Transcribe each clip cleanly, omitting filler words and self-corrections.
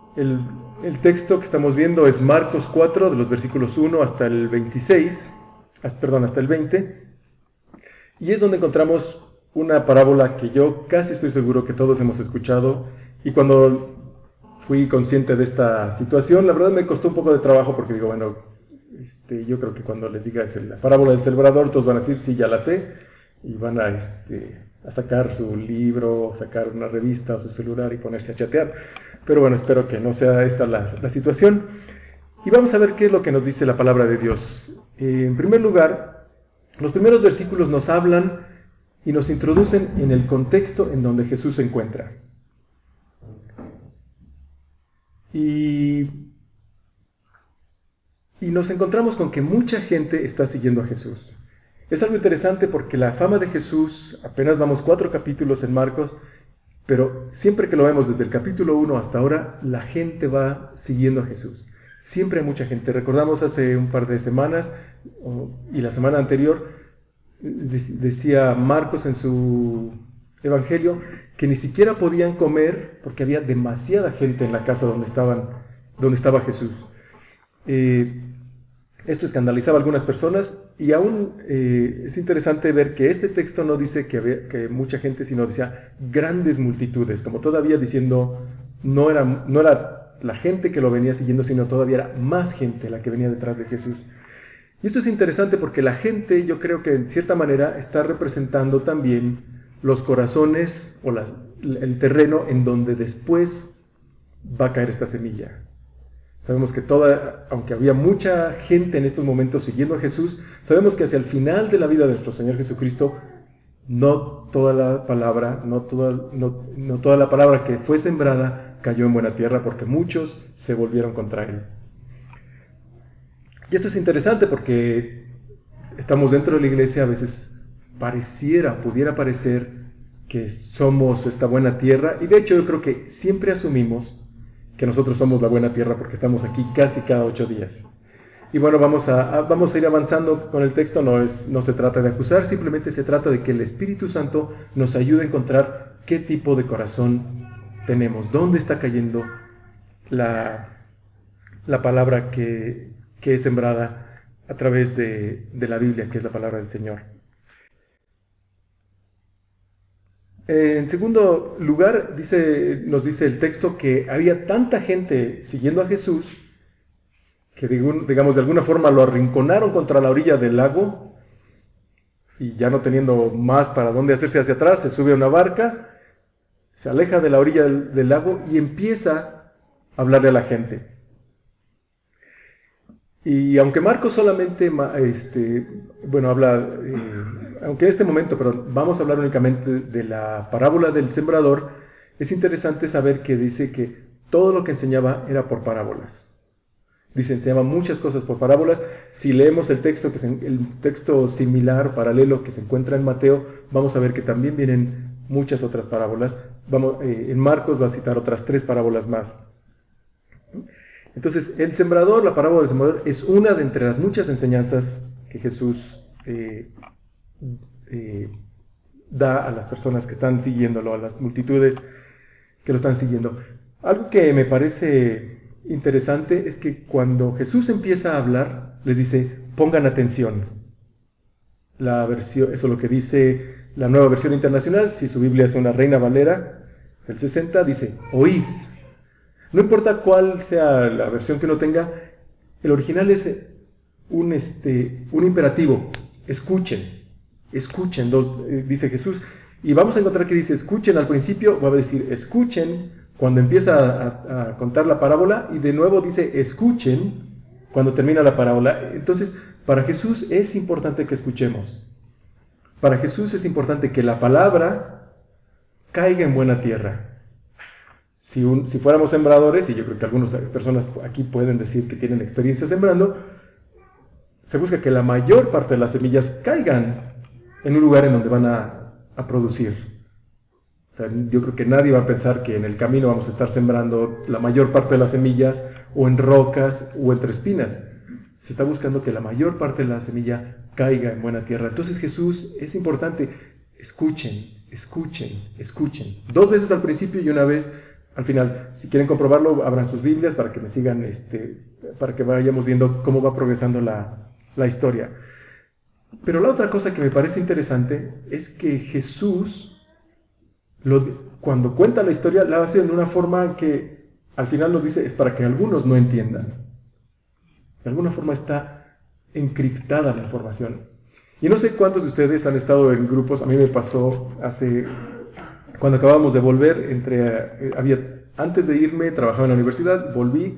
El, el texto que estamos viendo es Marcos 4, de los versículos 1 hasta el 26, hasta el 20, y es donde encontramos una parábola que yo casi estoy seguro que todos hemos escuchado, y cuando fui consciente de esta situación, la verdad me costó un poco de trabajo porque digo, bueno, yo creo que cuando les diga la parábola del sembrador, todos van a decir, sí, ya la sé, y van a sacar su libro, sacar una revista o su celular y ponerse a chatear. Pero bueno, espero que no sea esta la situación. Y vamos a ver qué es lo que nos dice la palabra de Dios. En primer lugar, los primeros versículos nos hablan y nos introducen en el contexto en donde Jesús se encuentra. Y nos encontramos con que mucha gente está siguiendo a Jesús. Es algo interesante porque la fama de Jesús, apenas vamos 4 capítulos en Marcos, pero siempre que lo vemos desde el capítulo 1 hasta ahora, la gente va siguiendo a Jesús. Siempre hay mucha gente. Recordamos hace un par de semanas y la semana anterior, decía Marcos en su evangelio que ni siquiera podían comer porque había demasiada gente en la casa donde estaba Jesús. Esto escandalizaba a algunas personas y aún es interesante ver que este texto no dice que mucha gente, sino decía grandes multitudes, como todavía diciendo no era la gente que lo venía siguiendo, sino todavía era más gente la que venía detrás de Jesús. Y esto es interesante porque la gente, yo creo que en cierta manera está representando también los corazones o el terreno en donde después va a caer esta semilla. Sabemos que aunque había mucha gente en estos momentos siguiendo a Jesús, sabemos que hacia el final de la vida de nuestro Señor Jesucristo, no toda la palabra, no toda la palabra que fue sembrada cayó en buena tierra, porque muchos se volvieron contra él. Y esto es interesante porque estamos dentro de la iglesia, a veces pudiera parecer que somos esta buena tierra, y de hecho yo creo que siempre asumimos que nosotros somos la buena tierra porque estamos aquí casi cada 8 días. Y bueno, vamos a ir avanzando con el texto, no se trata de acusar, simplemente se trata de que el Espíritu Santo nos ayude a encontrar qué tipo de corazón tenemos, dónde está cayendo la palabra que es sembrada a través de la Biblia, que es la palabra del Señor. En segundo lugar, nos dice el texto que había tanta gente siguiendo a Jesús que, digamos, de alguna forma lo arrinconaron contra la orilla del lago y ya no teniendo más para dónde hacerse hacia atrás, se sube a una barca, se aleja de la orilla del lago y empieza a hablarle a la gente. Y aunque Marcos solamente, habla, aunque en este momento, pero vamos a hablar únicamente de la parábola del sembrador, es interesante saber que dice que todo lo que enseñaba era por parábolas. Dice, enseñaba muchas cosas por parábolas. Si leemos el texto similar, paralelo que se encuentra en Mateo, vamos a ver que también vienen muchas otras parábolas. En Marcos va a citar otras 3 parábolas más. Entonces, la parábola del sembrador, es una de entre las muchas enseñanzas que Jesús da a las personas que están siguiéndolo, a las multitudes que lo están siguiendo. Algo que me parece interesante es que cuando Jesús empieza a hablar, les dice, pongan atención. Eso es lo que dice la Nueva Versión Internacional. Si su Biblia es una Reina Valera, el 60, dice, oíd. No importa cuál sea la versión que uno tenga, el original es un imperativo. Escuchen, dice Jesús. Y vamos a encontrar que dice escuchen al principio, va a decir escuchen cuando empieza a contar la parábola, y de nuevo dice escuchen cuando termina la parábola. Entonces, para Jesús es importante que escuchemos. Para Jesús es importante que la palabra caiga en buena tierra. Si fuéramos sembradores, y yo creo que algunas personas aquí pueden decir que tienen experiencia sembrando, se busca que la mayor parte de las semillas caigan en un lugar en donde van a producir. O sea, yo creo que nadie va a pensar que en el camino vamos a estar sembrando la mayor parte de las semillas o en rocas o entre espinas. Se está buscando que la mayor parte de la semilla caiga en buena tierra. Entonces Jesús, es importante, escuchen. 2 veces al principio y una vez Al final, si quieren comprobarlo, abran sus Biblias para que me sigan, para que vayamos viendo cómo va progresando la historia. Pero la otra cosa que me parece interesante es que Jesús, cuando cuenta la historia, la hace de una forma que al final nos dice, es para que algunos no entiendan. De alguna forma está encriptada la información. Y no sé cuántos de ustedes han estado en grupos, a mí me pasó cuando acabamos de volver, antes de irme, trabajaba en la universidad,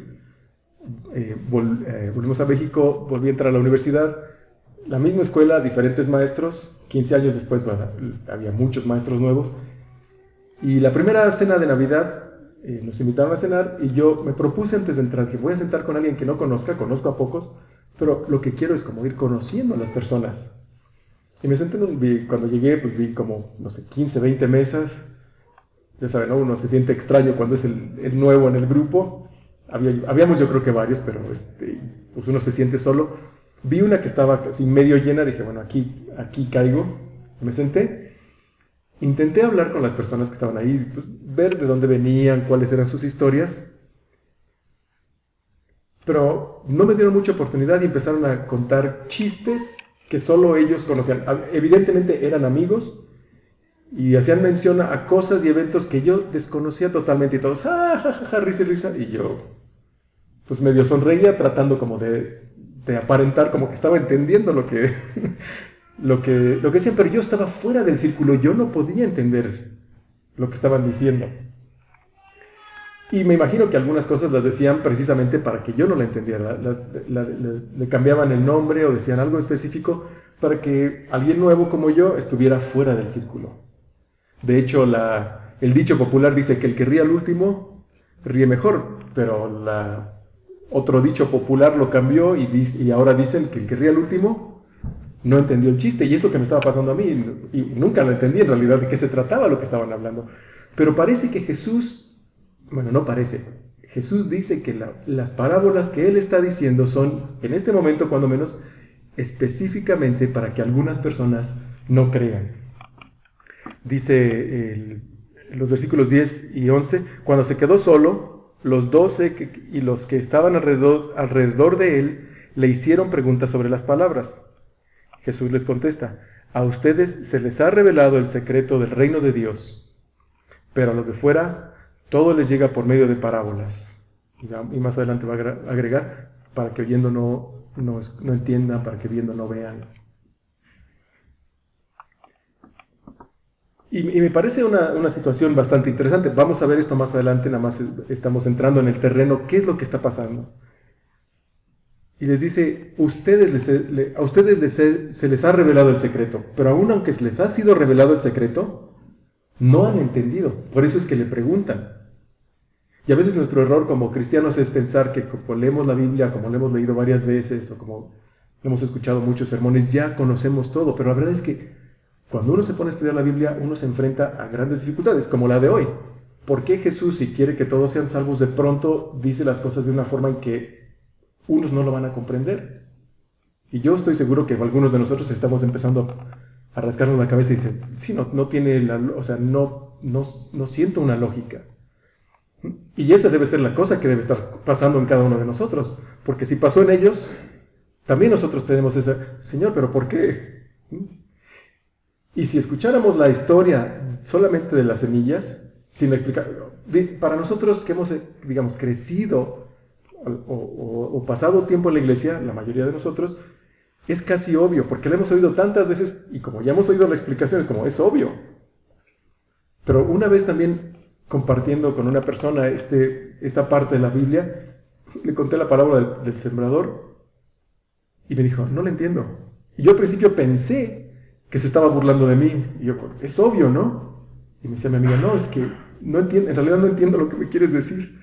volvimos a México, volví a entrar a la universidad, la misma escuela, diferentes maestros, 15 años después había muchos maestros nuevos, y la primera cena de Navidad nos invitaron a cenar, y yo me propuse antes de entrar que voy a sentar con alguien que no conozco a pocos, pero lo que quiero es como ir conociendo a las personas. Y me senté, cuando llegué, pues vi como, no sé, 15, 20 mesas. Ya saben, ¿no? Uno se siente extraño cuando es el nuevo en el grupo. Habíamos yo creo que varios, pero pues uno se siente solo. Vi una que estaba casi medio llena, dije, bueno, aquí caigo. Me senté. Intenté hablar con las personas que estaban ahí, pues, ver de dónde venían, cuáles eran sus historias. Pero no me dieron mucha oportunidad y empezaron a contar chistes que solo ellos conocían. Evidentemente eran amigos y hacían mención a cosas y eventos que yo desconocía totalmente y todos, risa y risa, y yo pues medio sonreía tratando como de aparentar como que estaba entendiendo lo que decían, pero yo estaba fuera del círculo, yo no podía entender lo que estaban diciendo. Y me imagino que algunas cosas las decían precisamente para que yo no la entendiera. Le cambiaban el nombre o decían algo específico para que alguien nuevo como yo estuviera fuera del círculo. De hecho, el dicho popular dice que el que ríe al último ríe mejor, pero otro dicho popular lo cambió y ahora dicen que el que ríe al último no entendió el chiste. Y es lo que me estaba pasando a mí. Y nunca lo entendí en realidad de qué se trataba lo que estaban hablando. Pero parece que Jesús... Bueno, no parece. Jesús dice que las parábolas que él está diciendo son, en este momento cuando menos, específicamente para que algunas personas no crean. Dice los versículos 10 y 11, cuando se quedó solo, los 12 y los que estaban alrededor de él le hicieron preguntas sobre las palabras. Jesús les contesta, a ustedes se les ha revelado el secreto del reino de Dios, pero a los de fuera todo les llega por medio de parábolas. Y más adelante va a agregar, para que oyendo no entiendan, para que viendo no vean. Y me parece una situación bastante interesante. Vamos a ver esto más adelante, nada más estamos entrando en el terreno, qué es lo que está pasando. Y les dice, a ustedes se les ha revelado el secreto, pero aún aunque les ha sido revelado el secreto, no han entendido. Por eso es que le preguntan. Y a veces nuestro error como cristianos es pensar que como leemos la Biblia, como la hemos leído varias veces, o como hemos escuchado muchos sermones, ya conocemos todo. Pero la verdad es que cuando uno se pone a estudiar la Biblia, uno se enfrenta a grandes dificultades, como la de hoy. ¿Por qué Jesús, si quiere que todos sean salvos, de pronto dice las cosas de una forma en que unos no lo van a comprender? Y yo estoy seguro que algunos de nosotros estamos empezando a rascarnos la cabeza y dicen, sí, no tiene no siento una lógica. Y esa debe ser la cosa que debe estar pasando en cada uno de nosotros. Porque si pasó en ellos, también nosotros tenemos esa, Señor, ¿pero por qué? Y si escucháramos la historia solamente de las semillas, sin explicar, para nosotros que hemos, digamos, crecido o pasado tiempo en la iglesia, la mayoría de nosotros, es casi obvio, porque lo hemos oído tantas veces, y como ya hemos oído la explicación, es como, es obvio. Pero una vez también, compartiendo con una persona esta parte de la Biblia, le conté la parábola del sembrador, y me dijo, no la entiendo. Y yo al principio pensé que se estaba burlando de mí, y yo, es obvio, ¿no? Y me decía mi amiga, no, es que no entiendo, en realidad no entiendo lo que me quieres decir.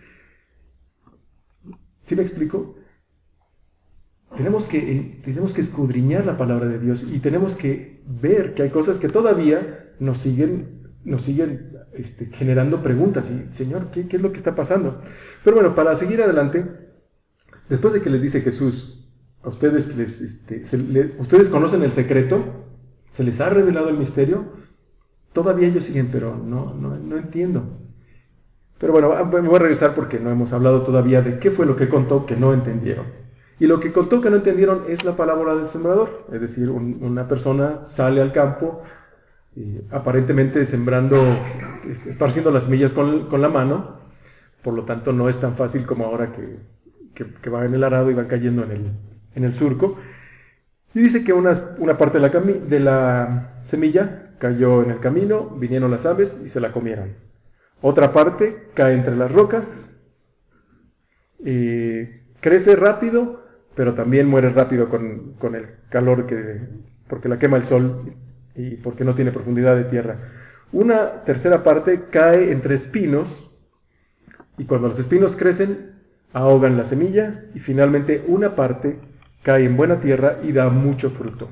¿Sí me explico? Tenemos que escudriñar la palabra de Dios y tenemos que ver que hay cosas que todavía nos siguen generando preguntas. Y, Señor, ¿qué es lo que está pasando? Pero bueno, para seguir adelante, después de que les dice Jesús, a ustedes ustedes conocen el secreto, se les ha revelado el misterio, todavía ellos siguen, pero no entiendo. Pero bueno, me voy a regresar porque no hemos hablado todavía de qué fue lo que contó que no entendieron. Y lo que contó que no entendieron es la parábola del sembrador. Es decir, una persona sale al campo, aparentemente sembrando, esparciendo las semillas con la mano. Por lo tanto, no es tan fácil como ahora que van en el arado y van cayendo en el surco. Y dice que una parte de la semilla cayó en el camino, vinieron las aves y se la comieron. Otra parte cae entre las rocas, crece rápido, pero también muere rápido con el calor, porque la quema el sol y porque no tiene profundidad de tierra. Una tercera parte cae entre espinos, y cuando los espinos crecen, ahogan la semilla, y finalmente una parte cae en buena tierra y da mucho fruto.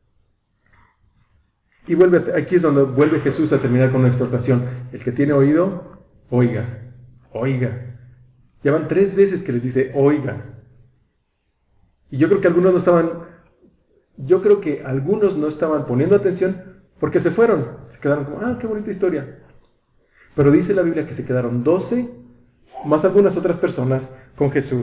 Y aquí es donde vuelve Jesús a terminar con una exhortación. El que tiene oído, oiga, oiga. Ya van 3 veces que les dice, oiga. Y yo creo que algunos no estaban poniendo atención porque se fueron. Se quedaron como, qué bonita historia. Pero dice la Biblia que se quedaron 12, más algunas otras personas, con Jesús.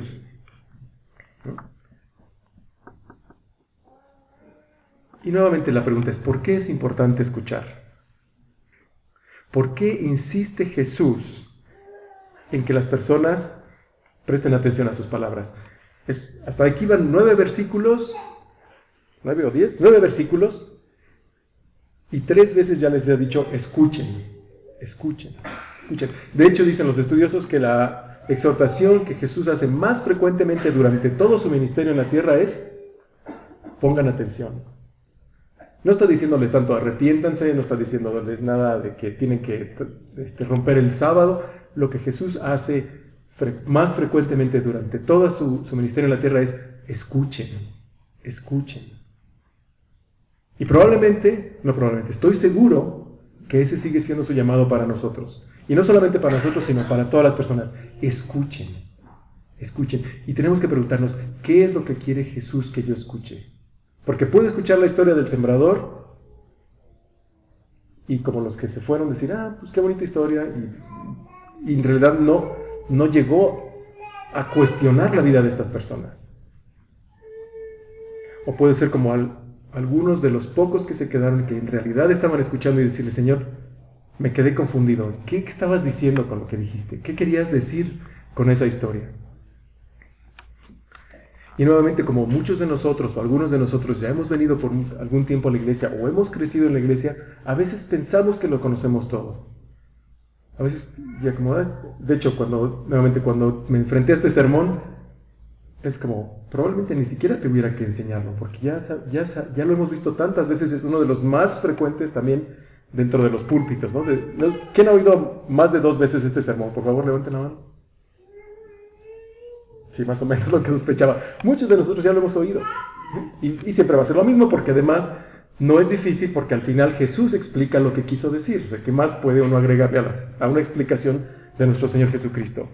Y nuevamente la pregunta es, ¿por qué es importante escuchar? ¿Por qué insiste Jesús en que las personas presten atención a sus palabras? Hasta aquí van 9 versículos, 9 o 10, 9 versículos, y 3 veces ya les he dicho, escuchen, escuchen, escuchen. De hecho, dicen los estudiosos que la exhortación que Jesús hace más frecuentemente durante todo su ministerio en la tierra es, pongan atención. No está diciéndoles tanto arrepiéntanse, no está diciéndoles nada de que tienen que romper el sábado. Lo que Jesús hace más frecuentemente durante todo su ministerio en la tierra es escuchen, escuchen. Y estoy seguro que ese sigue siendo su llamado para nosotros. Y no solamente para nosotros, sino para todas las personas. Escuchen, escuchen. Y tenemos que preguntarnos, ¿qué es lo que quiere Jesús que yo escuche? Porque puedo escuchar la historia del sembrador y como los que se fueron decir, pues qué bonita historia, y en realidad no llegó a cuestionar la vida de estas personas. O puede ser como algunos de los pocos que se quedaron, que en realidad estaban escuchando y decirle, Señor, me quedé confundido. ¿Qué estabas diciendo con lo que dijiste? ¿Qué querías decir con esa historia? Y nuevamente, como muchos de nosotros o algunos de nosotros ya hemos venido por algún tiempo a la iglesia o hemos crecido en la iglesia, a veces pensamos que lo conocemos todo. A veces, ya como, de hecho, cuando me enfrenté a este sermón, es como, probablemente ni siquiera tuviera que enseñarlo, porque ya lo hemos visto tantas veces, es uno de los más frecuentes también dentro de los púlpitos, ¿no? ¿Quién ha oído más de 2 veces este sermón? Por favor, levanten la mano. Sí, más o menos lo que sospechaba. Muchos de nosotros ya lo hemos oído. Y siempre va a ser lo mismo, porque además no es difícil, porque al final Jesús explica lo que quiso decir. O sea, ¿qué más puede uno agregarle a una explicación de nuestro Señor Jesucristo?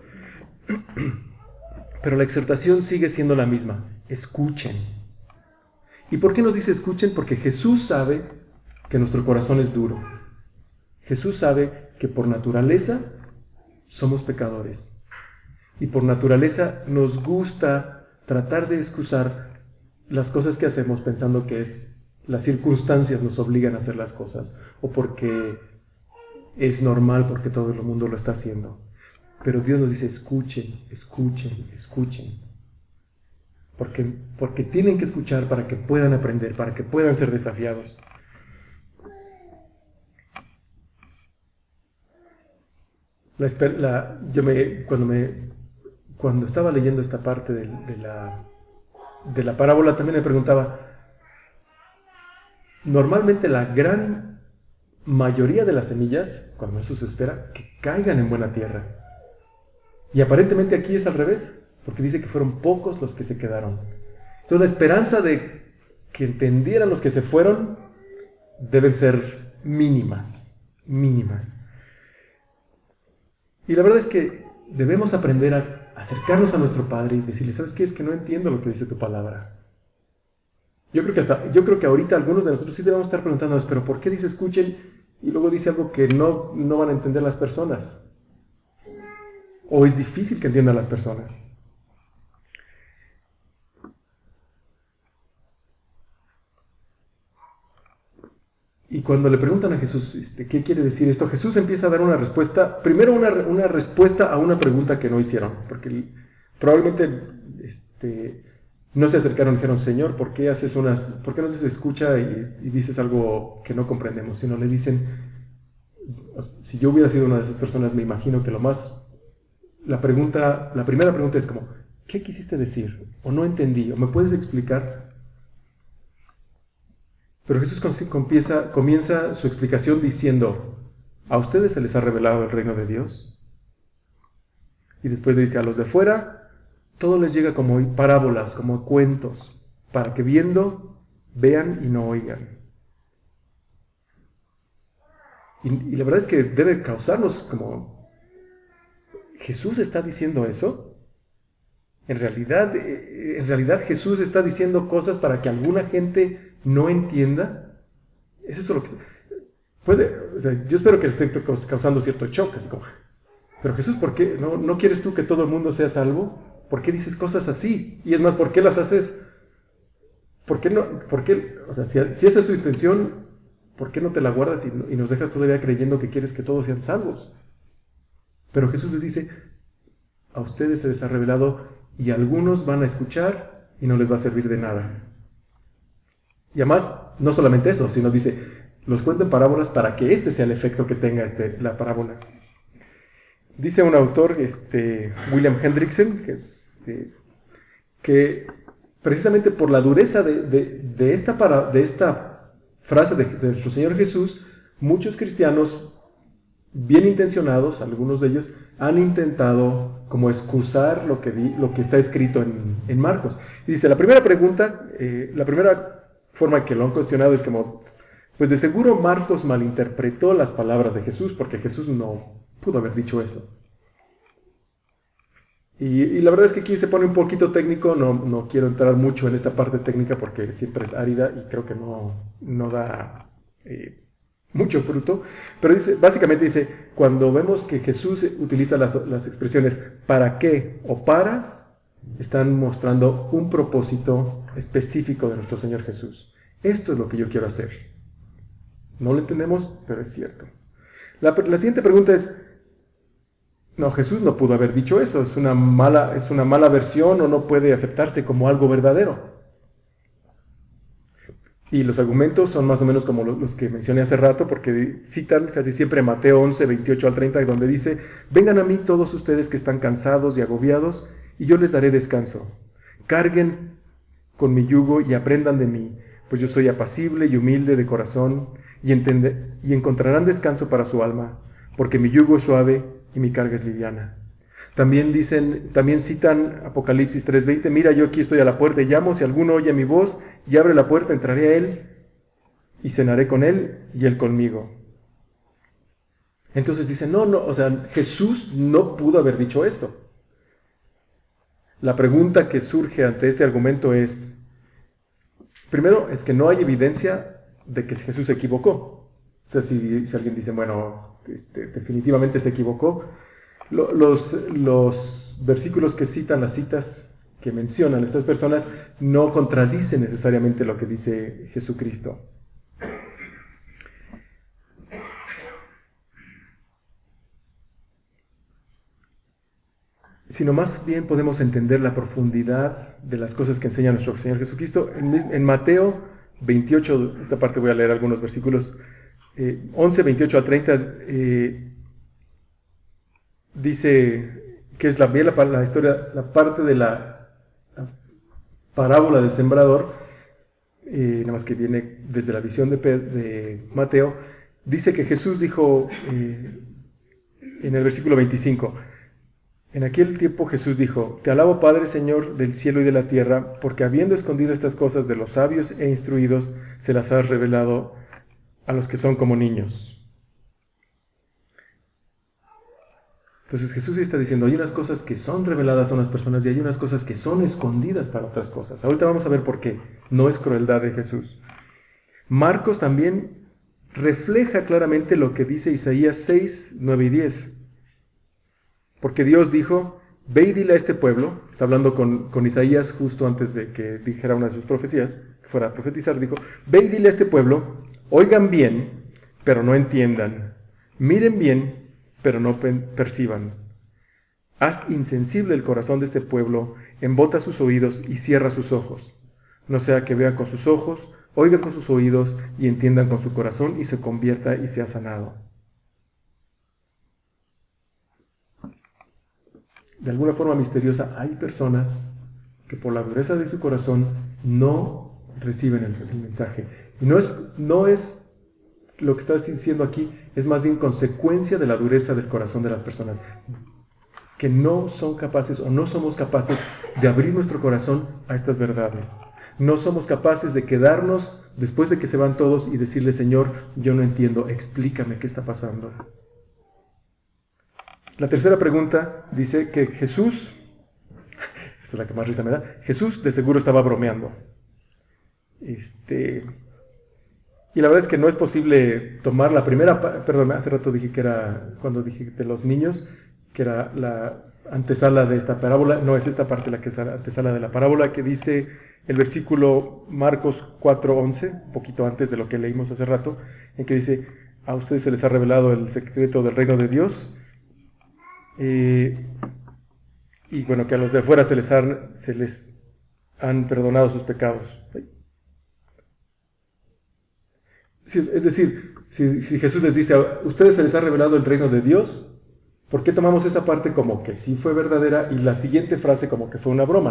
Pero la exhortación sigue siendo la misma. Escuchen. ¿Y por qué nos dice escuchen? Porque Jesús sabe que nuestro corazón es duro. Jesús sabe que por naturaleza somos pecadores. Y por naturaleza nos gusta tratar de excusar las cosas que hacemos pensando que las circunstancias nos obligan a hacer las cosas, o porque es normal, porque todo el mundo lo está haciendo. Pero Dios nos dice, escuchen, escuchen, escuchen. Porque tienen que escuchar para que puedan aprender, para que puedan ser desafiados. Cuando estaba leyendo esta parte de la parábola, también me preguntaba, normalmente la gran mayoría de las semillas, cuando eso se espera, que caigan en buena tierra. Y aparentemente aquí es al revés, porque dice que fueron pocos los que se quedaron. Entonces la esperanza de que entendieran los que se fueron deben ser mínimas, mínimas. Y la verdad es que debemos aprender a acercarnos a nuestro Padre y decirle, ¿sabes qué? Es que no entiendo lo que dice tu palabra. Yo creo que ahorita algunos de nosotros sí debemos estar preguntándonos, pero ¿por qué dice escuchen? Y luego dice algo que no van a entender las personas. o es difícil que entiendan las personas. Y cuando le preguntan a Jesús, ¿qué quiere decir esto? Jesús empieza a dar una respuesta, primero una respuesta a una pregunta que no hicieron, porque probablemente no se acercaron y dijeron, Señor, ¿por qué no se escucha y dices algo que no comprendemos? Sino le dicen, si yo hubiera sido una de esas personas, me imagino que la primera pregunta es como, ¿qué quisiste decir? O no entendí, o me puedes explicar. Pero Jesús comienza su explicación diciendo, ¿a ustedes se les ha revelado el reino de Dios? Y después le dice, a los de fuera, todo les llega como parábolas, como cuentos, para que viendo, vean y no oigan. Y la verdad es que debe causarnos como, ¿Jesús está diciendo eso? En realidad Jesús está diciendo cosas para que alguna gente no entienda. ¿Es eso lo que puede? O sea, yo espero que le esté causando cierto shock, así como, pero Jesús, ¿por qué no quieres tú que todo el mundo sea salvo? ¿Por qué dices cosas así? Y es más, ¿por qué las haces? ¿Por qué no? O sea, si esa es su intención, ¿por qué no te la guardas y nos dejas todavía creyendo que quieres que todos sean salvos? Pero Jesús les dice, a ustedes se les ha revelado y algunos van a escuchar y no les va a servir de nada. Y además, no solamente eso, sino dice, los cuento en parábolas para que este sea el efecto que tenga la parábola. Dice un autor, William Hendrickson, que precisamente por la dureza de esta frase de nuestro Señor Jesús, muchos cristianos bien intencionados, algunos de ellos, han intentado como excusar lo que está escrito en Marcos. Y dice, la primera pregunta, la primera forma en que lo han cuestionado es como, pues de seguro Marcos malinterpretó las palabras de Jesús, porque Jesús no pudo haber dicho eso. Y la verdad es que aquí se pone un poquito técnico, no quiero entrar mucho en esta parte técnica porque siempre es árida y creo que no da mucho fruto, pero básicamente dice, cuando vemos que Jesús utiliza las expresiones para qué o para, están mostrando un propósito específico de nuestro Señor Jesús. Esto es lo que yo quiero hacer. No lo entendemos, pero es cierto. La siguiente pregunta es, no, Jesús no pudo haber dicho eso, es una mala versión o no puede aceptarse como algo verdadero. Y los argumentos son más o menos como los que mencioné hace rato, porque citan casi siempre Mateo 11, 28 al 30, donde dice, vengan a mí todos ustedes que están cansados y agobiados, y yo les daré descanso. Carguen con mi yugo y aprendan de mí, pues yo soy apacible y humilde de corazón, y encontrarán descanso para su alma, porque mi yugo es suave y mi carga es liviana. También citan Apocalipsis 3:20, mira, yo aquí estoy a la puerta y llamo, si alguno oye mi voz y abre la puerta, entraré a él y cenaré con él y él conmigo. Entonces dicen, o sea, Jesús no pudo haber dicho esto. La pregunta que surge ante este argumento es, primero, es que no hay evidencia de que Jesús se equivocó. O sea, si alguien dice, bueno, definitivamente se equivocó, los versículos que citan, las citas que mencionan estas personas, no contradicen necesariamente lo que dice Jesucristo. Sino más bien podemos entender la profundidad de las cosas que enseña nuestro Señor Jesucristo. En Mateo 28, esta parte voy a leer algunos versículos, 11, 28 a 30, dice que es la historia, la parte de la parábola del sembrador, nada más que viene desde la visión de Mateo. Dice que Jesús dijo en el versículo 25, en aquel tiempo Jesús dijo, te alabo Padre Señor del cielo y de la tierra, porque habiendo escondido estas cosas de los sabios e instruidos, se las has revelado a los que son como niños. Entonces Jesús está diciendo, hay unas cosas que son reveladas a unas personas y hay unas cosas que son escondidas para otras cosas. Ahorita vamos a ver por qué. No es crueldad de Jesús. Marcos también refleja claramente lo que dice Isaías 6, 9 y 10. Porque Dios dijo, ve y dile a este pueblo, está hablando con Isaías justo antes de que dijera una de sus profecías, que fuera a profetizar, dijo, ve y dile a este pueblo, oigan bien, pero no entiendan, miren bien, pero no perciban. Haz insensible el corazón de este pueblo, embota sus oídos y cierra sus ojos. No sea que vea con sus ojos, oiga con sus oídos y entiendan con su corazón y se convierta y sea sanado. De alguna forma misteriosa hay personas que por la dureza de su corazón no reciben el mensaje. Y no es lo que estás diciendo aquí, es más bien consecuencia de la dureza del corazón de las personas, que no son capaces o no somos capaces de abrir nuestro corazón a estas verdades. No somos capaces de quedarnos después de que se van todos y decirle, Señor, yo no entiendo, explícame qué está pasando. La tercera pregunta dice que Jesús, esta es la que más risa me da, Jesús de seguro estaba bromeando. Y la verdad es que no es posible tomar la primera, perdón, hace rato dije que era, cuando dije de los niños, que era la antesala de esta parábola, no es esta parte la que es la antesala de la parábola, que dice el versículo Marcos 4:11, un poquito antes de lo que leímos hace rato, en que dice, a ustedes se les ha revelado el secreto del reino de Dios, y bueno, que a los de afuera se les han perdonado sus pecados. Es decir, si Jesús les dice, a ustedes se les ha revelado el reino de Dios, ¿por qué tomamos esa parte como que sí fue verdadera y la siguiente frase como que fue una broma?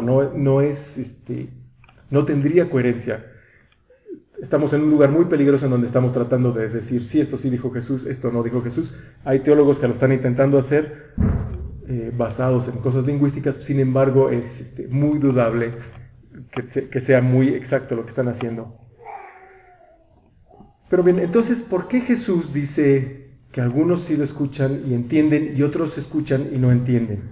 No tendría coherencia. Estamos en un lugar muy peligroso en donde estamos tratando de decir, sí, esto sí dijo Jesús, esto no dijo Jesús. Hay teólogos que lo están intentando hacer basados en cosas lingüísticas, sin embargo es muy dudable que sea muy exacto lo que están haciendo. Pero bien, entonces, ¿por qué Jesús dice que algunos sí lo escuchan y entienden y otros escuchan y no entienden?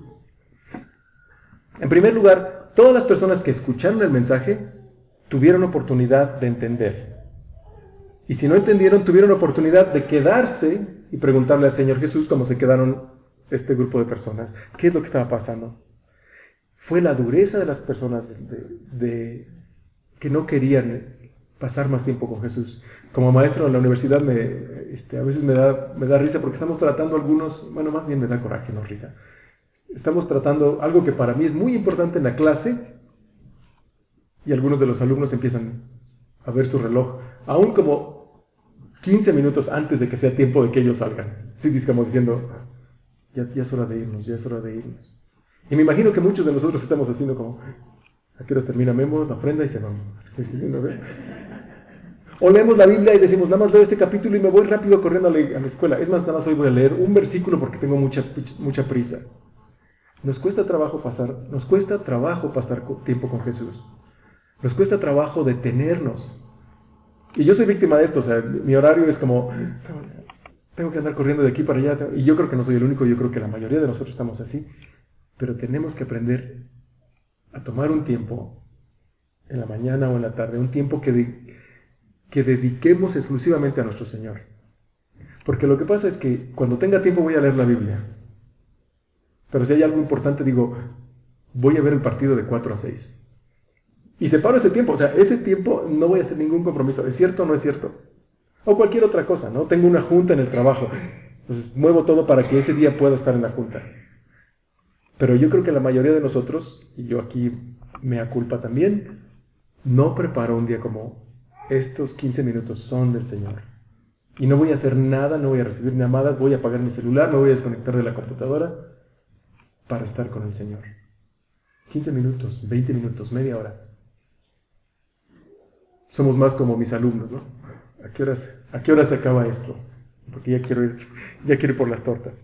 En primer lugar, todas las personas que escucharon el mensaje tuvieron oportunidad de entender. Y si no entendieron, tuvieron oportunidad de quedarse y preguntarle al Señor Jesús cómo se quedaron este grupo de personas. ¿Qué es lo que estaba pasando? Fue la dureza de las personas que no querían pasar más tiempo con Jesús. Como maestro en la universidad a veces me da risa porque estamos tratando algunos, bueno, más bien me da coraje, no risa. Estamos tratando algo que para mí es muy importante en la clase y algunos de los alumnos empiezan a ver su reloj, aún como 15 minutos antes de que sea tiempo de que ellos salgan. Sí, como diciendo, ya es hora de irnos, ya es hora de irnos. Y me imagino que muchos de nosotros estamos haciendo como, ¿a qué hora termina Memo? La ofrenda y se van. O leemos la Biblia y decimos, nada más leo este capítulo y me voy rápido corriendo a la escuela. Es más, nada más hoy voy a leer un versículo porque tengo mucha prisa. Nos cuesta trabajo pasar tiempo con Jesús. Nos cuesta trabajo detenernos. Y yo soy víctima de esto, o sea, mi horario es como, tengo que andar corriendo de aquí para allá. Y yo creo que no soy el único, yo creo que la mayoría de nosotros estamos así. Pero tenemos que aprender a tomar un tiempo, en la mañana o en la tarde, un tiempo que dediquemos exclusivamente a nuestro Señor. Porque lo que pasa es que cuando tenga tiempo voy a leer la Biblia. Pero si hay algo importante, digo, voy a ver el partido de 4 a 6. Y separo ese tiempo, o sea, ese tiempo no voy a hacer ningún compromiso. ¿Es cierto o no es cierto? O cualquier otra cosa, ¿no? Tengo una junta en el trabajo. Entonces muevo todo para que ese día pueda estar en la junta. Pero yo creo que la mayoría de nosotros, y yo aquí mea culpa también, no preparo un día como estos 15 minutos son del Señor. Y no voy a hacer nada, no voy a recibir llamadas, voy a apagar mi celular, me voy a desconectar de la computadora para estar con el Señor. 15 minutos, 20 minutos, media hora. Somos más como mis alumnos, ¿no? ¿A qué hora se acaba esto? Porque ya quiero ir por las tortas.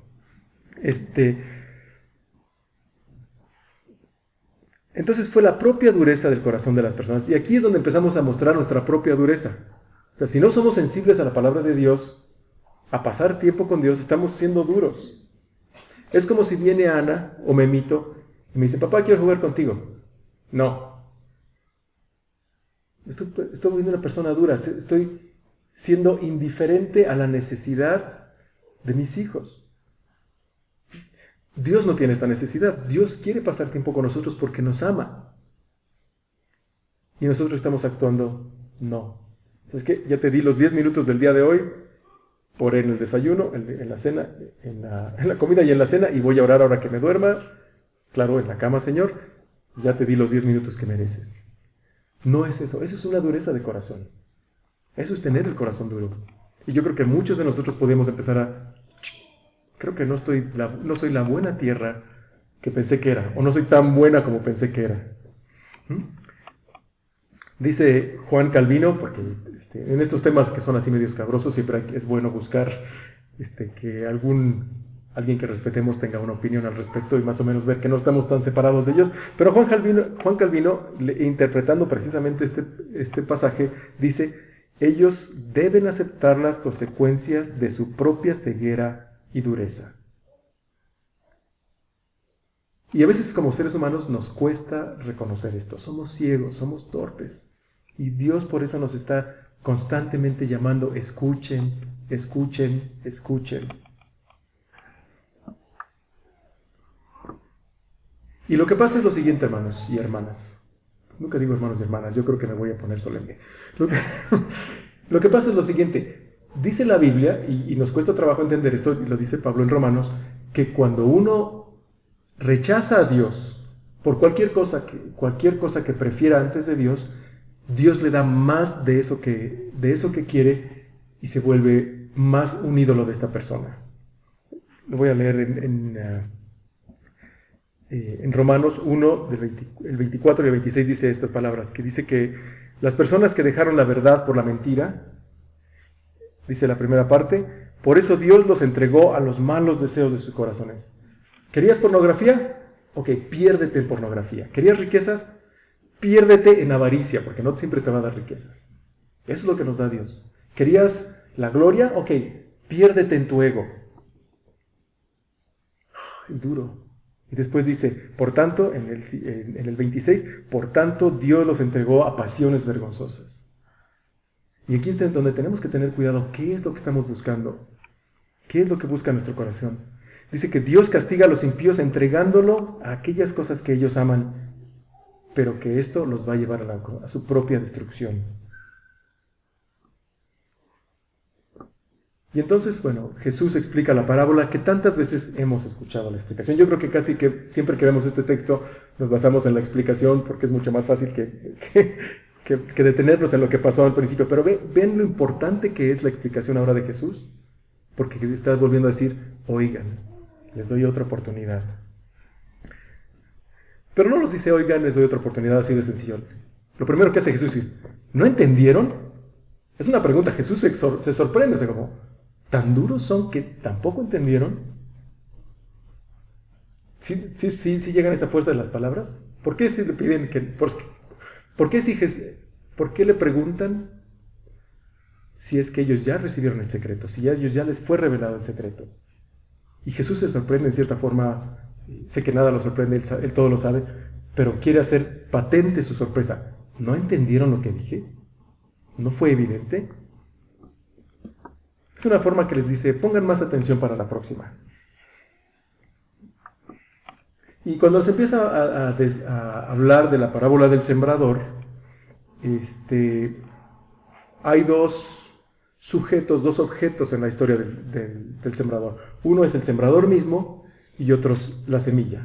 Entonces fue la propia dureza del corazón de las personas. Y aquí es donde empezamos a mostrar nuestra propia dureza. O sea, si no somos sensibles a la palabra de Dios, a pasar tiempo con Dios, estamos siendo duros. Es como si viene Ana o Memito y me dice, papá, quiero jugar contigo. No. Estoy viendo una persona dura. Estoy siendo indiferente a la necesidad de mis hijos. Dios no tiene esta necesidad. Dios quiere pasar tiempo con nosotros porque nos ama. Y nosotros estamos actuando, no. Es que ya te di los 10 minutos del día de hoy, oré en el desayuno, en la cena, en la comida y en la cena, y voy a orar ahora que me duerma, claro, en la cama, Señor, ya te di los 10 minutos que mereces. No es eso es una dureza de corazón. Eso es tener el corazón duro. Y yo creo que muchos de nosotros podemos empezar creo que no soy la buena tierra que pensé que era, o no soy tan buena como pensé que era. Dice Juan Calvino, porque en estos temas que son así medio escabrosos, siempre es bueno buscar que alguien que respetemos tenga una opinión al respecto y más o menos ver que no estamos tan separados de ellos. Pero Juan Calvino interpretando precisamente este pasaje, dice: ellos deben aceptar las consecuencias de su propia ceguera y dureza. Y a veces como seres humanos nos cuesta reconocer esto. Somos ciegos, somos torpes. Y Dios por eso nos está constantemente llamando: escuchen, escuchen, escuchen. Y lo que pasa es lo siguiente, hermanos y hermanas. Nunca digo hermanos y hermanas, yo creo que me voy a poner solemne. Lo que pasa es lo siguiente. Dice la Biblia, y nos cuesta trabajo entender esto, y lo dice Pablo en Romanos, que cuando uno rechaza a Dios por cualquier cosa que prefiera antes de Dios, Dios le da más de eso que quiere y se vuelve más un ídolo de esta persona. Lo voy a leer en Romanos 1, el 24 y el 26 dice estas palabras, que dice que las personas que dejaron la verdad por la mentira, dice la primera parte, por eso Dios los entregó a los malos deseos de sus corazones. ¿Querías pornografía? Ok, piérdete en pornografía. ¿Querías riquezas? Piérdete en avaricia, porque no siempre te va a dar riquezas. Eso es lo que nos da Dios. ¿Querías la gloria? Ok, piérdete en tu ego. Es duro. Y después dice, por tanto, en el 26, por tanto Dios los entregó a pasiones vergonzosas. Y aquí es donde tenemos que tener cuidado. ¿Qué es lo que estamos buscando? ¿Qué es lo que busca nuestro corazón? Dice que Dios castiga a los impíos entregándolos a aquellas cosas que ellos aman, pero que esto los va a llevar a su propia destrucción. Y entonces, bueno, Jesús explica la parábola que tantas veces hemos escuchado la explicación. Yo creo que casi que siempre que vemos este texto nos basamos en la explicación porque es mucho más fácil que detenernos en lo que pasó al principio. Pero ven lo importante que es la explicación ahora de Jesús, porque estás volviendo a decir, oigan, les doy otra oportunidad. Pero no nos dice, oigan, les doy otra oportunidad así de sencillo. Lo primero que hace Jesús es, ¿no entendieron? Es una pregunta. Jesús se sorprende, o sea, como, ¿tan duros son que tampoco entendieron? ¿Sí llegan a esta fuerza de las palabras? ¿Por qué si le piden que... ¿Por qué le preguntan si es que ellos ya recibieron el secreto? Si a ellos ya les fue revelado el secreto. Y Jesús se sorprende en cierta forma. Sé que nada lo sorprende, él todo lo sabe, pero quiere hacer patente su sorpresa. ¿No entendieron lo que dije? ¿No fue evidente? Es una forma que les dice, pongan más atención para la próxima. Y cuando se empieza a hablar de la parábola del sembrador, hay dos objetos en la historia del sembrador. Uno es el sembrador mismo y otros la semilla.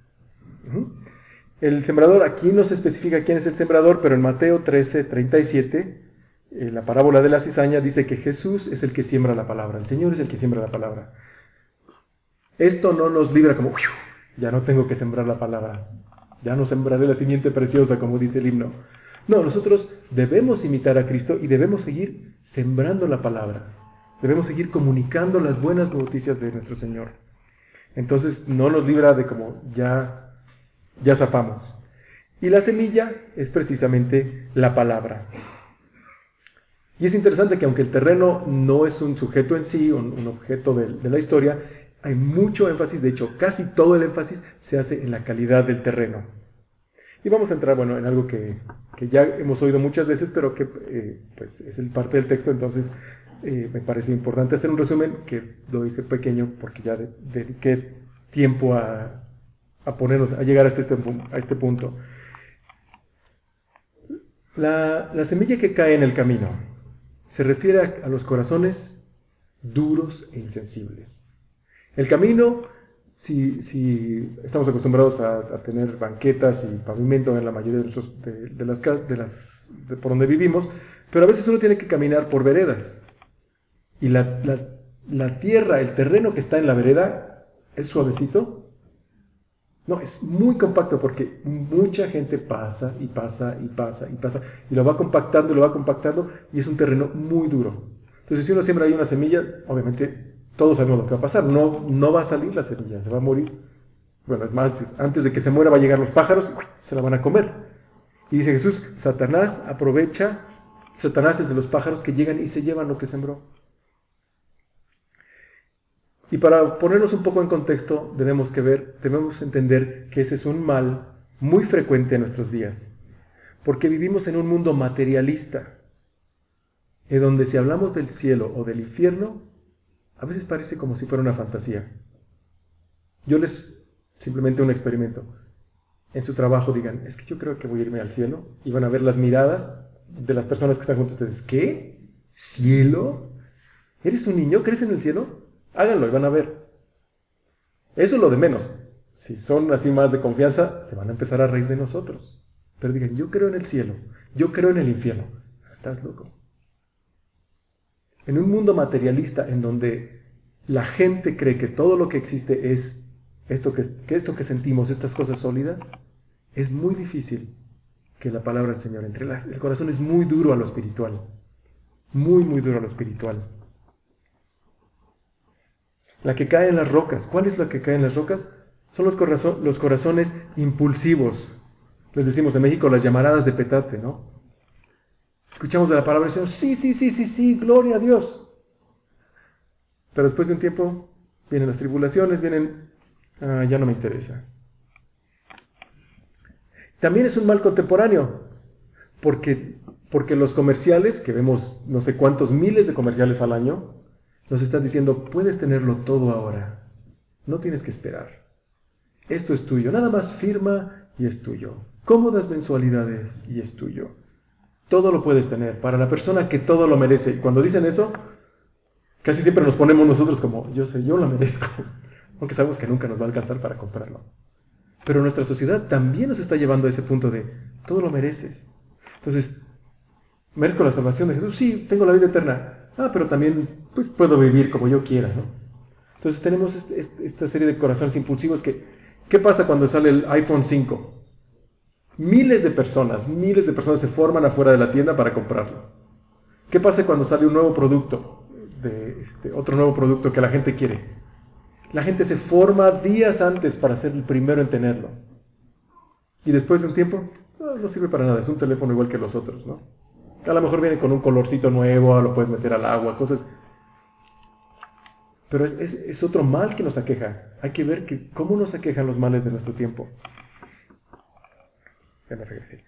El sembrador, aquí no se especifica quién es el sembrador, pero en Mateo 13:37, la parábola de la cizaña dice que Jesús es el que siembra la palabra, el Señor es el que siembra la palabra. Esto no nos libra como, ya no tengo que sembrar la palabra, ya no sembraré la simiente preciosa, como dice el himno. No, nosotros debemos imitar a Cristo y debemos seguir sembrando la palabra. Debemos seguir comunicando las buenas noticias de nuestro Señor. Entonces no nos libra de como ya zafamos. Y la semilla es precisamente la palabra. Y es interesante que aunque el terreno no es un sujeto en sí, un objeto de la historia, hay mucho énfasis, de hecho casi todo el énfasis se hace en la calidad del terreno. Y vamos a entrar, en algo que ya hemos oído muchas veces, pero que pues es el parte del texto, entonces me parece importante hacer un resumen, que lo hice pequeño porque ya dediqué tiempo a ponernos, a llegar hasta a este punto. La semilla que cae en el camino se refiere a los corazones duros e insensibles. El camino, si estamos acostumbrados a tener banquetas y pavimento en la mayoría de las casas por donde vivimos, pero a veces uno tiene que caminar por veredas. Y la tierra, el terreno que está en la vereda, es suavecito. No, es muy compacto porque mucha gente pasa y pasa y pasa y pasa y lo va compactando y es un terreno muy duro. Entonces si uno siembra ahí una semilla, obviamente todos sabemos lo que va a pasar, no va a salir la semilla, se va a morir. Bueno, es más, antes de que se muera va a llegar los pájaros y se la van a comer. Y dice Jesús, Satanás es de los pájaros que llegan y se llevan lo que sembró. Y para ponernos un poco en contexto, debemos entender que ese es un mal muy frecuente en nuestros días, porque vivimos en un mundo materialista, en donde si hablamos del cielo o del infierno, a veces parece como si fuera una fantasía. Simplemente un experimento. En su trabajo digan, es que yo creo que voy a irme al cielo, y van a ver las miradas de las personas que están junto a ustedes. ¿Qué? ¿Cielo? ¿Eres un niño? ¿Crees en el cielo? Háganlo y van a ver. Eso es lo de menos. Si son así más de confianza, se van a empezar a reír de nosotros. Pero digan, yo creo en el cielo, yo creo en el infierno. Estás loco. En un mundo materialista en donde la gente cree que todo lo que existe es esto que sentimos, estas cosas sólidas, es muy difícil que la palabra del Señor entre. El corazón es muy duro a lo espiritual. Muy, muy duro a lo espiritual. La que cae en las rocas. ¿Cuál es la que cae en las rocas? Son los corazones impulsivos. Les decimos en México las llamaradas de petate, ¿no? Escuchamos de la palabra del Señor, sí, gloria a Dios. Pero después de un tiempo vienen las tribulaciones, ya no me interesa. También es un mal contemporáneo, porque los comerciales, que vemos no sé cuántos miles de comerciales al año, nos están diciendo, puedes tenerlo todo ahora, no tienes que esperar. Esto es tuyo, nada más firma y es tuyo. Cómodas mensualidades y es tuyo. Todo lo puedes tener, para la persona que todo lo merece. Y cuando dicen eso, casi siempre nos ponemos nosotros como, yo lo merezco, aunque sabemos que nunca nos va a alcanzar para comprarlo. Pero nuestra sociedad también nos está llevando a ese punto de, todo lo mereces. Entonces, ¿merezco la salvación de Jesús? Sí, tengo la vida eterna. Pero también pues puedo vivir como yo quiera, ¿no? Entonces tenemos esta serie de corazones impulsivos ¿qué pasa cuando sale el iPhone 5? Miles de personas se forman afuera de la tienda para comprarlo. ¿Qué pasa cuando sale un nuevo producto? Otro nuevo producto que la gente quiere. La gente se forma días antes para ser el primero en tenerlo. Y después de un tiempo, no sirve para nada, es un teléfono igual que los otros, ¿no? A lo mejor viene con un colorcito nuevo, lo puedes meter al agua, cosas. Pero es otro mal que nos aqueja. Hay que ver cómo nos aquejan los males de nuestro tiempo. Ya me regresé.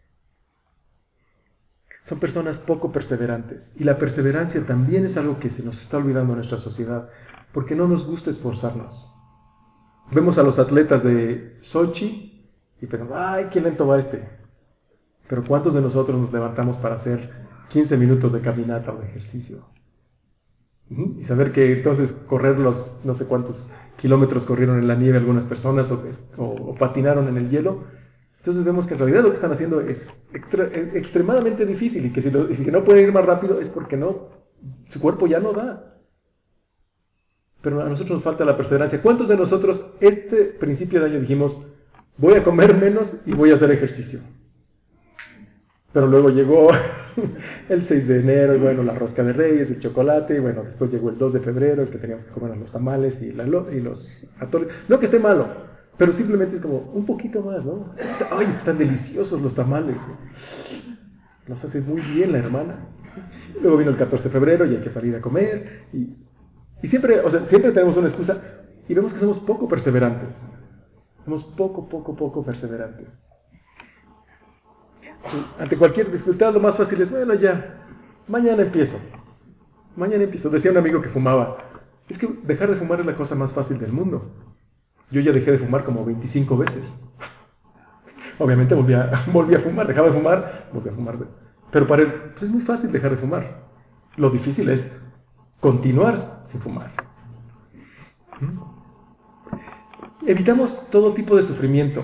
Son personas poco perseverantes. Y la perseverancia también es algo que se nos está olvidando en nuestra sociedad, porque no nos gusta esforzarnos. Vemos a los atletas de Sochi y pensamos, ¡ay, qué lento va este! Pero ¿cuántos de nosotros nos levantamos para hacer 15 minutos de caminata o de ejercicio? Y saber que entonces correr los no sé cuántos kilómetros corrieron en la nieve algunas personas o patinaron en el hielo. Entonces vemos que en realidad lo que están haciendo es extremadamente difícil y que si no pueden ir más rápido es porque su cuerpo ya no da. Pero a nosotros nos falta la perseverancia. ¿Cuántos de nosotros este principio de año dijimos, voy a comer menos y voy a hacer ejercicio? Pero luego llegó el 6 de enero, y bueno, la rosca de Reyes, el chocolate, y bueno, después llegó el 2 de febrero, que teníamos que comer los tamales y los atoles. No que esté malo, pero simplemente es como un poquito más, ¿no? Ay, están deliciosos los tamales. Nos hace muy bien la hermana. Luego vino el 14 de febrero y hay que salir a comer. Y siempre tenemos una excusa y vemos que somos poco perseverantes. Somos poco perseverantes. Ante cualquier dificultad lo más fácil es, bueno, ya, mañana empiezo. Decía un amigo que fumaba, es que dejar de fumar es la cosa más fácil del mundo. Yo ya dejé de fumar como 25 veces. Obviamente volví a fumar, dejaba de fumar, volví a fumar. Pero para él, pues es muy fácil dejar de fumar. Lo difícil es continuar sin fumar. Evitamos todo tipo de sufrimiento.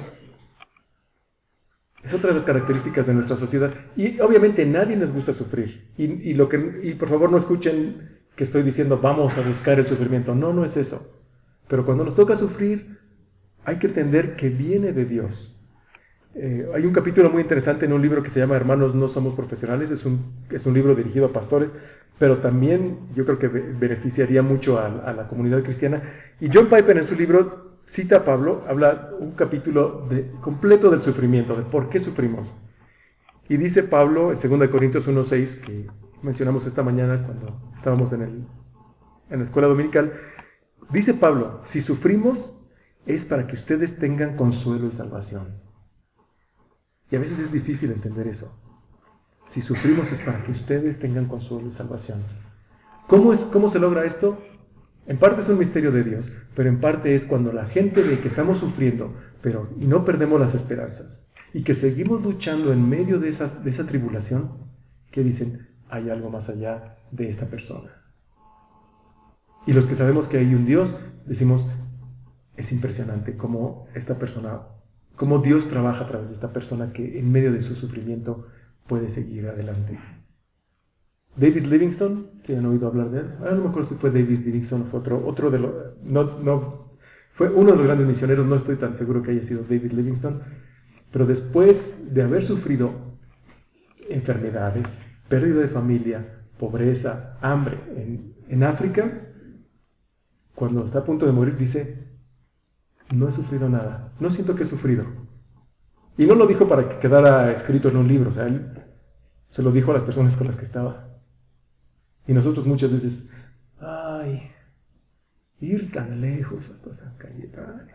Es otra de las características de nuestra sociedad. Y obviamente a nadie nos gusta sufrir. Y por favor no escuchen que estoy diciendo vamos a buscar el sufrimiento. No, no es eso. Pero cuando nos toca sufrir, hay que entender que viene de Dios. Hay un capítulo muy interesante en un libro que se llama Hermanos, no somos profesionales. Es un libro dirigido a pastores, pero también yo creo que beneficiaría mucho a la comunidad cristiana. Y John Piper en su libro cita a Pablo, habla un capítulo completo del sufrimiento, de por qué sufrimos. Y dice Pablo en 2 Corintios 1:6, que mencionamos esta mañana cuando estábamos en la escuela dominical, dice Pablo, si sufrimos es para que ustedes tengan consuelo y salvación. Y a veces es difícil entender eso. Si sufrimos es para que ustedes tengan consuelo y salvación. ¿Cómo se logra esto? En parte es un misterio de Dios, pero en parte es cuando la gente ve que estamos sufriendo, y no perdemos las esperanzas, y que seguimos luchando en medio de esa tribulación, que dicen, hay algo más allá de esta persona. Y los que sabemos que hay un Dios, decimos, es impresionante cómo cómo Dios trabaja a través de esta persona que en medio de su sufrimiento puede seguir adelante. David Livingstone, si han oído hablar de él, no me acuerdo si fue David Livingstone o fue otro de los, fue uno de los grandes misioneros, no estoy tan seguro que haya sido David Livingstone, pero después de haber sufrido enfermedades, pérdida de familia, pobreza, hambre en África, cuando está a punto de morir dice, no he sufrido nada, no siento que he sufrido. Y no lo dijo para que quedara escrito en un libro, o sea, él se lo dijo a las personas con las que estaba. Y nosotros muchas veces, ay, ir tan lejos hasta San Cayetano.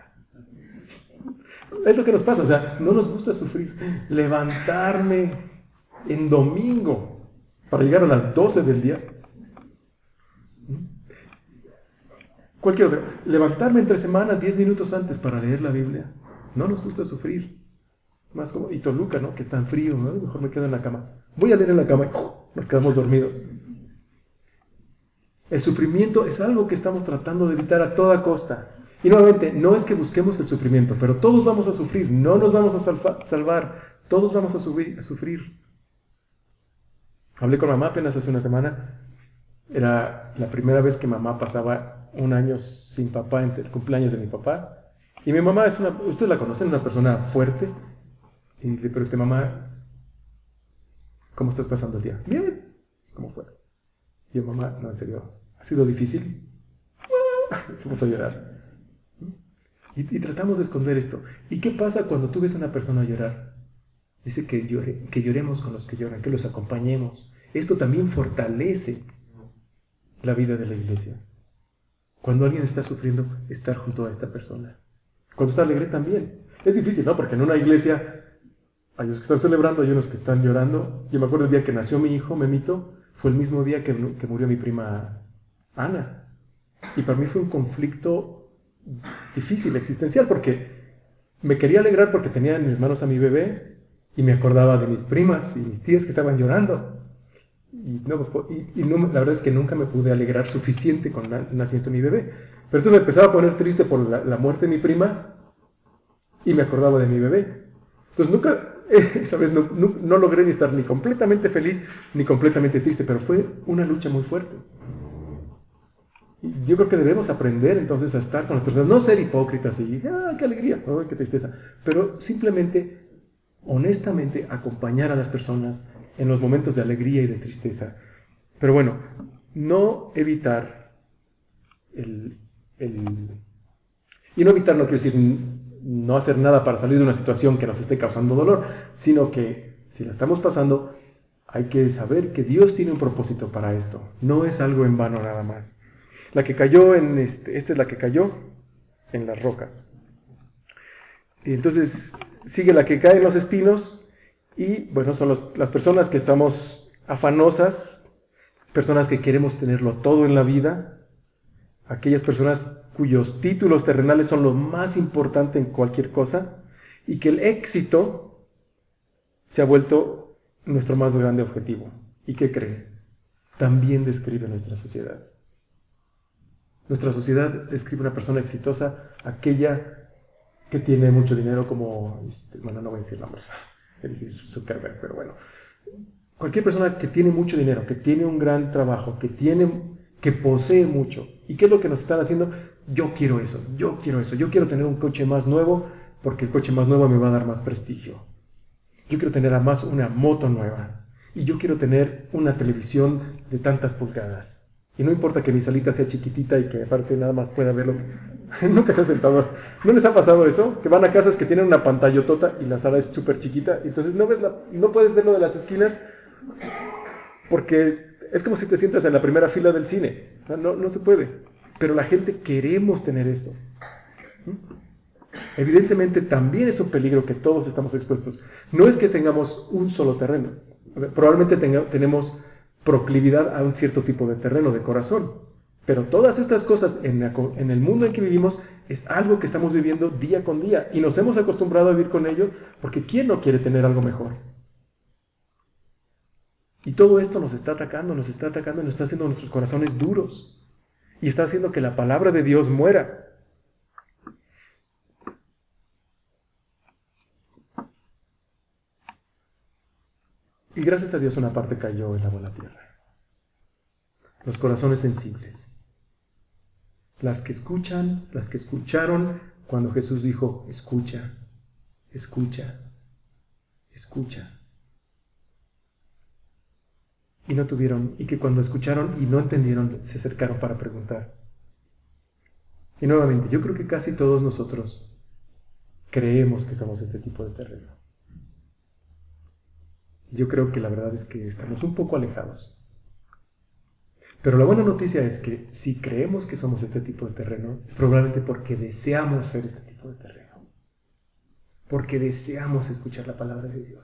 Es lo que nos pasa, o sea, no nos gusta sufrir. Levantarme en domingo para llegar a las 12 del día. Cualquier otro. Levantarme entre semana 10 minutos antes para leer la Biblia. No nos gusta sufrir. Más como, y Toluca, ¿no? Que es tan frío, ¿no? Mejor me quedo en la cama. Voy a leer en la cama y nos quedamos dormidos. El sufrimiento es algo que estamos tratando de evitar a toda costa. Y nuevamente, no es que busquemos el sufrimiento, pero todos vamos a sufrir, no nos vamos a salvar, todos vamos a sufrir. Hablé con mamá apenas hace una semana. Era la primera vez que mamá pasaba un año sin papá en el cumpleaños de mi papá. Y mi mamá ustedes la conocen, una persona fuerte. Y le pregunté, mamá, ¿cómo estás pasando el día? Bien, ¿cómo fue? Y yo, mamá, no, en serio, ¿ha sido difícil? Se puso a llorar. Y tratamos de esconder esto. ¿Y qué pasa cuando tú ves a una persona llorar? Dice que lloremos con los que lloran, que los acompañemos. Esto también fortalece la vida de la iglesia. Cuando alguien está sufriendo, estar junto a esta persona. Cuando está alegre también. Es difícil, ¿no? Porque en una iglesia hay unos que están celebrando, hay unos que están llorando. Yo me acuerdo el día que nació mi hijo, Memito, fue el mismo día que murió mi prima Ana. Y para mí fue un conflicto difícil, existencial, porque me quería alegrar porque tenía en mis manos a mi bebé y me acordaba de mis primas y mis tías que estaban llorando. La verdad es que nunca me pude alegrar suficiente con el nacimiento de mi bebé. Pero entonces me empezaba a poner triste por la muerte de mi prima y me acordaba de mi bebé. Entonces nunca, esa vez no logré ni estar ni completamente feliz ni completamente triste, pero fue una lucha muy fuerte. Y yo creo que debemos aprender entonces a estar con las personas, no ser hipócritas y qué alegría, qué tristeza, pero simplemente, honestamente, acompañar a las personas en los momentos de alegría y de tristeza. Pero bueno, no evitar y no evitar no quiere decir no hacer nada para salir de una situación que nos esté causando dolor, sino que si la estamos pasando, hay que saber que Dios tiene un propósito para esto. No es algo en vano nada más. La que cayó esta es la que cayó en las rocas. Y entonces sigue la que cae en los espinos y bueno, son las personas que estamos afanosas, personas que queremos tenerlo todo en la vida, aquellas personas cuyos títulos terrenales son lo más importante en cualquier cosa, y que el éxito se ha vuelto nuestro más grande objetivo. ¿Y qué creen? También describe nuestra sociedad. Nuestra sociedad describe una persona exitosa, aquella que tiene mucho dinero como, bueno, no voy a decir nombres, voy a decir Zuckerberg, pero bueno, cualquier persona que tiene mucho dinero, que tiene un gran trabajo, que posee mucho. ¿Y qué es lo que nos están haciendo? Yo quiero eso, yo quiero tener un coche más nuevo porque el coche más nuevo me va a dar más prestigio. Yo quiero tener además una moto nueva y yo quiero tener una televisión de tantas pulgadas. Y no importa que mi salita sea chiquitita y que aparte nada más pueda verlo. Nunca se ha sentado. ¿No les ha pasado eso? Que van a casas que tienen una pantallotota y la sala es súper chiquita. Y entonces no puedes ver lo de las esquinas porque es como si te sientas en la primera fila del cine. No se puede. Pero la gente queremos tener esto. Evidentemente también es un peligro que todos estamos expuestos. No es que tengamos un solo terreno. Probablemente tenemos proclividad a un cierto tipo de terreno, de corazón. Pero todas estas cosas en el mundo en que vivimos es algo que estamos viviendo día con día. Y nos hemos acostumbrado a vivir con ello porque ¿quién no quiere tener algo mejor? Y todo esto nos está atacando y nos está haciendo nuestros corazones duros. Y está haciendo que la palabra de Dios muera. Y gracias a Dios una parte cayó en la buena tierra. Los corazones sensibles. Las que escuchan, las que escucharon cuando Jesús dijo, escucha, escucha, escucha. Y no tuvieron, y que cuando escucharon y no entendieron, se acercaron para preguntar. Y nuevamente, yo creo que casi todos nosotros creemos que somos este tipo de terreno. Yo creo que la verdad es que estamos un poco alejados. Pero la buena noticia es que si creemos que somos este tipo de terreno, es probablemente porque deseamos ser este tipo de terreno. Porque deseamos escuchar la palabra de Dios.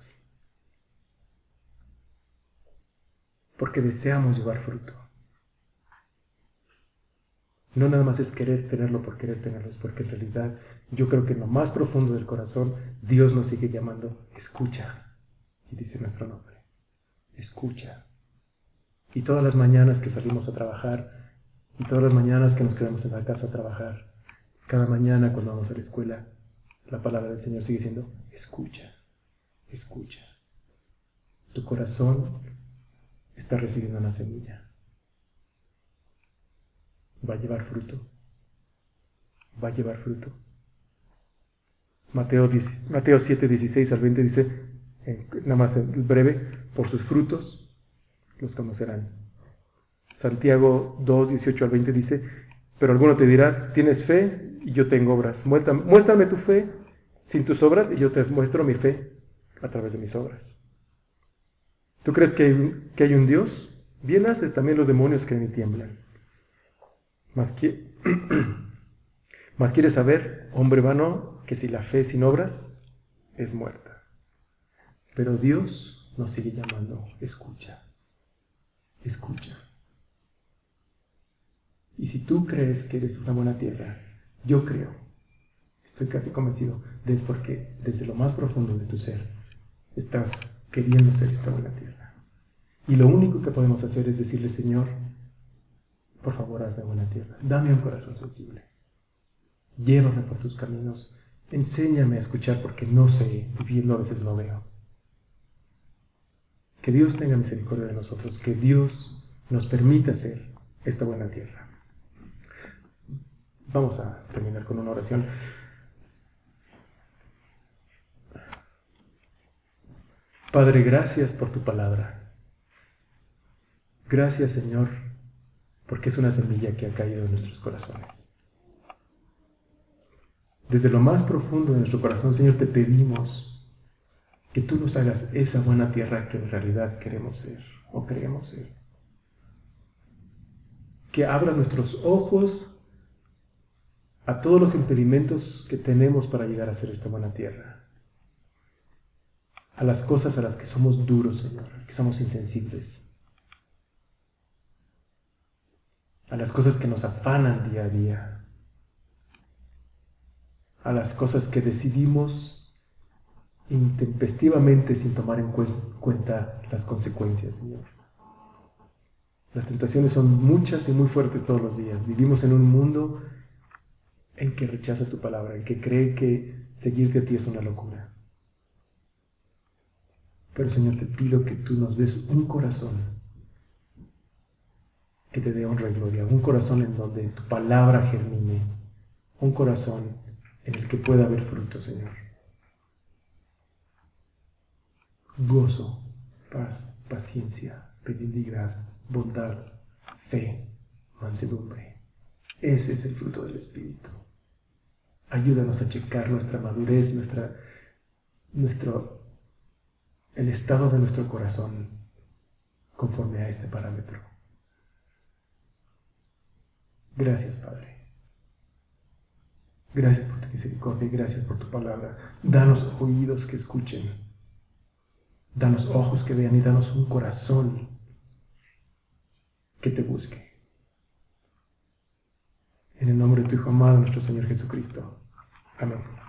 Porque deseamos llevar fruto. No nada más es querer tenerlo por querer tenerlo, es porque en realidad yo creo que en lo más profundo del corazón Dios nos sigue llamando, escucha. Y dice nuestro nombre, escucha. Y todas las mañanas que salimos a trabajar, y todas las mañanas que nos quedamos en la casa a trabajar, cada mañana cuando vamos a la escuela, la palabra del Señor sigue siendo, escucha, escucha. Tu corazón está recibiendo una semilla. Va a llevar fruto. Va a llevar fruto. Mateo 7, 16 al 20 dice, nada más en breve, por sus frutos los conocerán. Santiago 2, 18 al 20 dice, pero alguno te dirá, tienes fe y yo tengo obras. Muéstrame tu fe sin tus obras y yo te muestro mi fe a través de mis obras. ¿Tú crees que hay un Dios? Bien haces, también los demonios creen y tiemblan. Mas quieres saber, hombre vano, que si la fe sin obras es muerta. Pero Dios nos sigue llamando, escucha, escucha. Y si tú crees que eres una buena tierra, yo creo, estoy casi convencido, es porque desde lo más profundo de tu ser estás queriendo ser esta buena tierra. Y lo único que podemos hacer es decirle, Señor, por favor, hazme buena tierra, dame un corazón sensible, llévame por tus caminos, enséñame a escuchar porque no sé, viviendo a veces lo veo. Que Dios tenga misericordia de nosotros, que Dios nos permita ser esta buena tierra. Vamos a terminar con una oración. Padre, gracias por tu palabra. Gracias, Señor, porque es una semilla que ha caído en nuestros corazones. Desde lo más profundo de nuestro corazón, Señor, te pedimos que tú nos hagas esa buena tierra que en realidad queremos ser o creemos ser. Que abra nuestros ojos a todos los impedimentos que tenemos para llegar a ser esta buena tierra. A las cosas a las que somos duros, Señor, que somos insensibles. A las cosas que nos afanan día a día. a las cosas que decidimos intempestivamente sin tomar en cuenta las consecuencias, Señor. Las tentaciones son muchas y muy fuertes todos los días. Vivimos en un mundo en que rechaza tu palabra, en que cree que seguirte a ti es una locura. Pero Señor, te pido que tú nos des un corazón que te dé honra y gloria, un corazón en donde tu palabra germine, un corazón en el que pueda haber fruto, Señor. Gozo, paz, paciencia, benignidad, bondad, fe, mansedumbre. Ese es el fruto del Espíritu. Ayúdanos a checar nuestra madurez, el estado de nuestro corazón conforme a este parámetro. Gracias, Padre. Gracias por tu misericordia y gracias por tu palabra. Danos oídos que escuchen. Danos ojos que vean y danos un corazón que te busque. En el nombre de tu Hijo amado, nuestro Señor Jesucristo. Amén.